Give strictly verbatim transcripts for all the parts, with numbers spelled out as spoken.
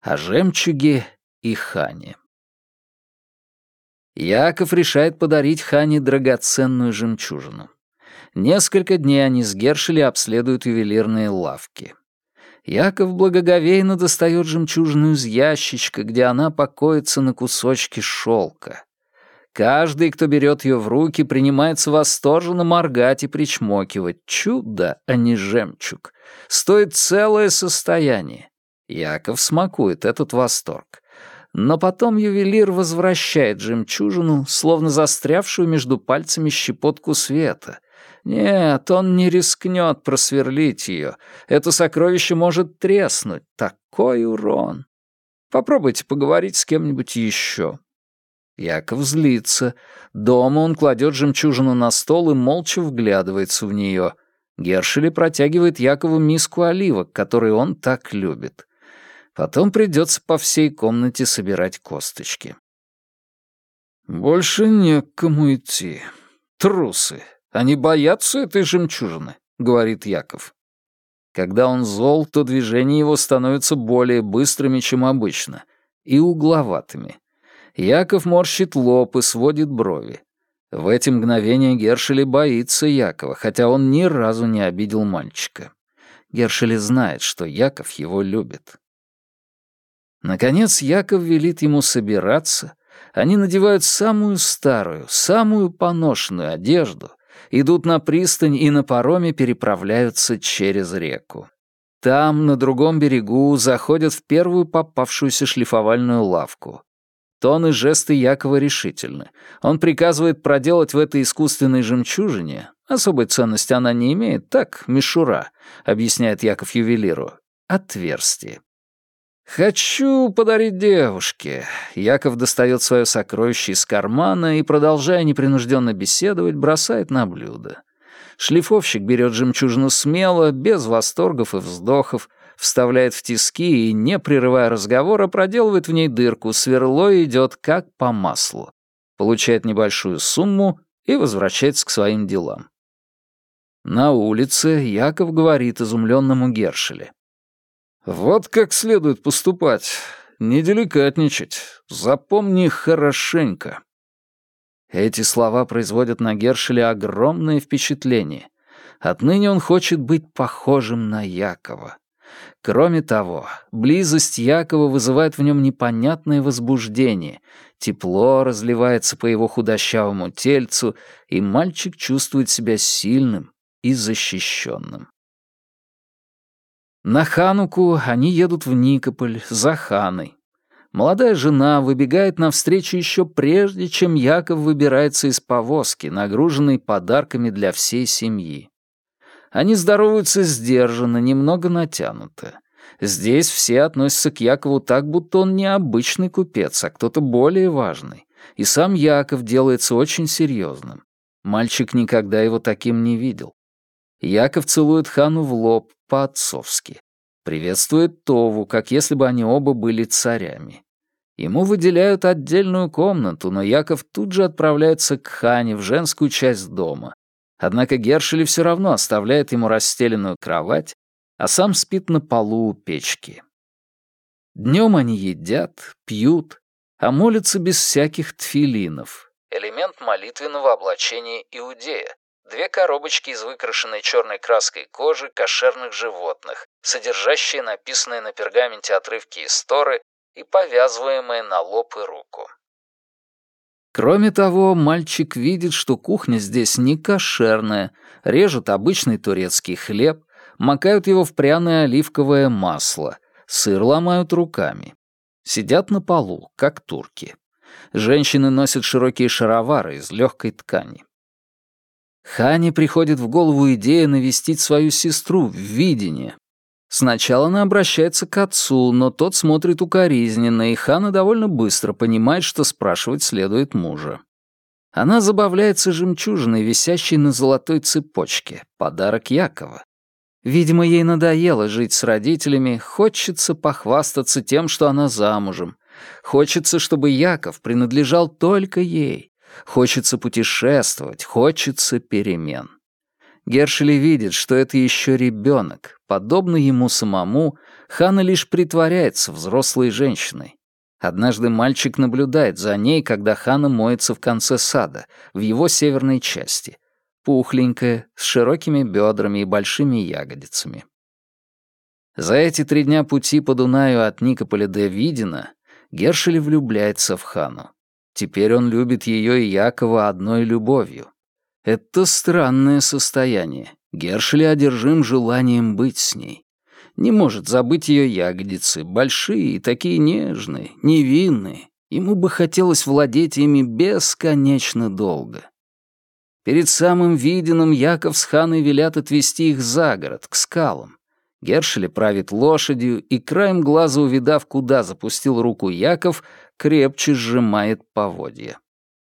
о жемчуге и Хане. Яков решает подарить Хане драгоценную жемчужину. Несколько дней они с Гершели обследуют ювелирные лавки. Яков благоговейно достает жемчужину из ящичка, где она покоится на кусочке шелка. Каждый, кто берет ее в руки, принимается восторженно моргать и причмокивать. Чудо, а не жемчуг. Стоит целое состояние. Яков смакует этот восторг. Но потом ювелир возвращает жемчужину, словно застрявшую между пальцами щепотку света. Нет, он не рискнет просверлить ее. Это сокровище может треснуть. Такой урон. Попробуйте поговорить с кем-нибудь еще. Яков злится. Дома он кладет жемчужину на стол и молча вглядывается в нее. Гершели протягивает Якову миску оливок, которые он так любит. Потом придется по всей комнате собирать косточки. «Больше не к кому идти. Трусы. Они боятся этой жемчужины», — говорит Яков. Когда он зол, то движения его становятся более быстрыми, чем обычно, и угловатыми. Яков морщит лоб и сводит брови. В эти мгновения Гершели боится Якова, хотя он ни разу не обидел мальчика. Гершели знает, что Яков его любит. Наконец Яков велит ему собираться. Они надевают самую старую, самую поношенную одежду, идут на пристань и на пароме переправляются через реку. Там, на другом берегу, заходят в первую попавшуюся шлифовальную лавку. Тон и жесты Якова решительны. Он приказывает проделать в этой искусственной жемчужине, особой ценности она не имеет, так, мишура, объясняет Яков ювелиру, отверстие. «Хочу подарить девушке». Яков достает свое сокровище из кармана и, продолжая непринужденно беседовать, бросает на блюдо. Шлифовщик берет жемчужину смело, без восторгов и вздохов, вставляет в тиски и, не прерывая разговора, проделывает в ней дырку, сверло идет как по маслу. Получает небольшую сумму и возвращается к своим делам. На улице Яков говорит изумленному Гершеле. «Вот как следует поступать. Не деликатничать. Запомни хорошенько». Эти слова производят на Гершеля огромное впечатление. Отныне он хочет быть похожим на Якова. Кроме того, близость Якова вызывает в нем непонятное возбуждение, тепло разливается по его худощавому тельцу, и мальчик чувствует себя сильным и защищенным. На Хануку они едут в Никополь за Ханой. Молодая жена выбегает навстречу еще прежде, чем Яков выбирается из повозки, нагруженной подарками для всей семьи. Они здороваются сдержанно, немного натянуто. Здесь все относятся к Якову так, будто он не обычный купец, а кто-то более важный. И сам Яков делается очень серьезным. Мальчик никогда его таким не видел. Яков целует Хану в лоб по-отцовски. Приветствует Тову, как если бы они оба были царями. Ему выделяют отдельную комнату, но Яков тут же отправляется к Хане в женскую часть дома. Однако Гершели все равно оставляет ему расстеленную кровать, а сам спит на полу у печки. Днем они едят, пьют, а молятся без всяких тфилинов. Элемент молитвенного облачения иудея. Две коробочки из выкрашенной черной краской кожи кошерных животных, содержащие написанные на пергаменте отрывки из Торы и повязываемые на лоб и руку. Кроме того, мальчик видит, что кухня здесь не кошерная, режут обычный турецкий хлеб, макают его в пряное оливковое масло, сыр ломают руками. Сидят на полу, как турки. Женщины носят широкие шаровары из легкой ткани. Хане приходит в голову идея навестить свою сестру в видение. Сначала она обращается к отцу, но тот смотрит укоризненно, и Хана довольно быстро понимает, что спрашивать следует мужа. Она забавляется жемчужиной, висящей на золотой цепочке, подарок Якова. Видимо, ей надоело жить с родителями, хочется похвастаться тем, что она замужем. Хочется, чтобы Яков принадлежал только ей. Хочется путешествовать, хочется перемен. Гершели видит, что это еще ребенок, подобно ему самому, Хана лишь притворяется взрослой женщиной. Однажды мальчик наблюдает за ней, когда Хана моется в конце сада, в его северной части. Пухленькая, с широкими бедрами и большими ягодицами. За эти три дня пути по Дунаю от Никополя до Видина Гершель влюбляется в Хану. Теперь он любит ее и Якова одной любовью. Это странное состояние. Гершель одержим желанием быть с ней. Не может забыть ее ягодицы, большие, такие нежные, невинные. Ему бы хотелось владеть ими бесконечно долго. Перед самым Видином Яков с Ханой велят отвезти их за город, к скалам. Гершель правит лошадью и, краем глаза увидав, куда запустил руку Яков, крепче сжимает поводья.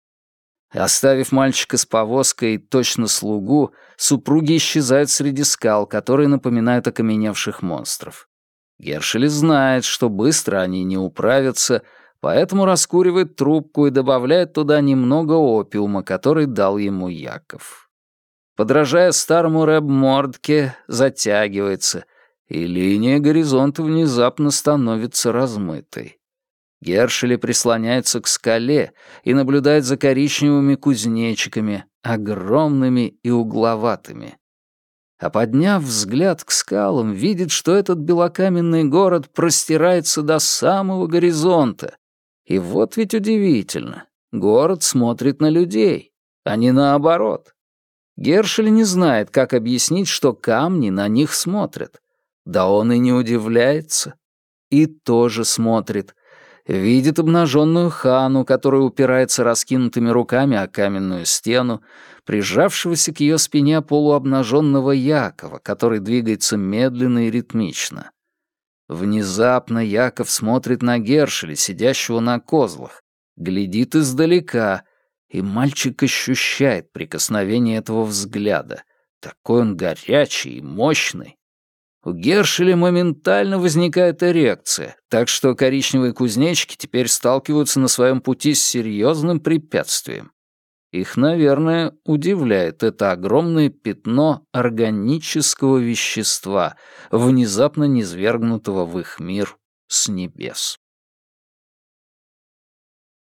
Оставив мальчика с повозкой, точно слугу, супруги исчезают среди скал, которые напоминают окаменевших монстров. Гершель знает, что быстро они не управятся, поэтому раскуривает трубку и добавляет туда немного опиума, который дал ему Яков. Подражая старому Рэб Мордке, затягивается, и линия горизонта внезапно становится размытой. Гершель прислоняется к скале и наблюдает за коричневыми кузнечиками, огромными и угловатыми. А подняв взгляд к скалам, видит, что этот белокаменный город простирается до самого горизонта. И вот ведь удивительно, город смотрит на людей, а не наоборот. Гершель не знает, как объяснить, что камни на них смотрят. Да он и не удивляется. И тоже смотрит. Видит обнаженную Хану, которая упирается раскинутыми руками о каменную стену, прижавшегося к ее спине полуобнаженного Якова, который двигается медленно и ритмично. Внезапно Яков смотрит на Гершеля, сидящего на козлах, глядит издалека, и мальчик ощущает прикосновение этого взгляда. Такой он горячий и мощный. У Гершеля моментально возникает эрекция, так что коричневые кузнечики теперь сталкиваются на своем пути с серьезным препятствием. Их, наверное, удивляет это огромное пятно органического вещества, внезапно низвергнутого в их мир с небес.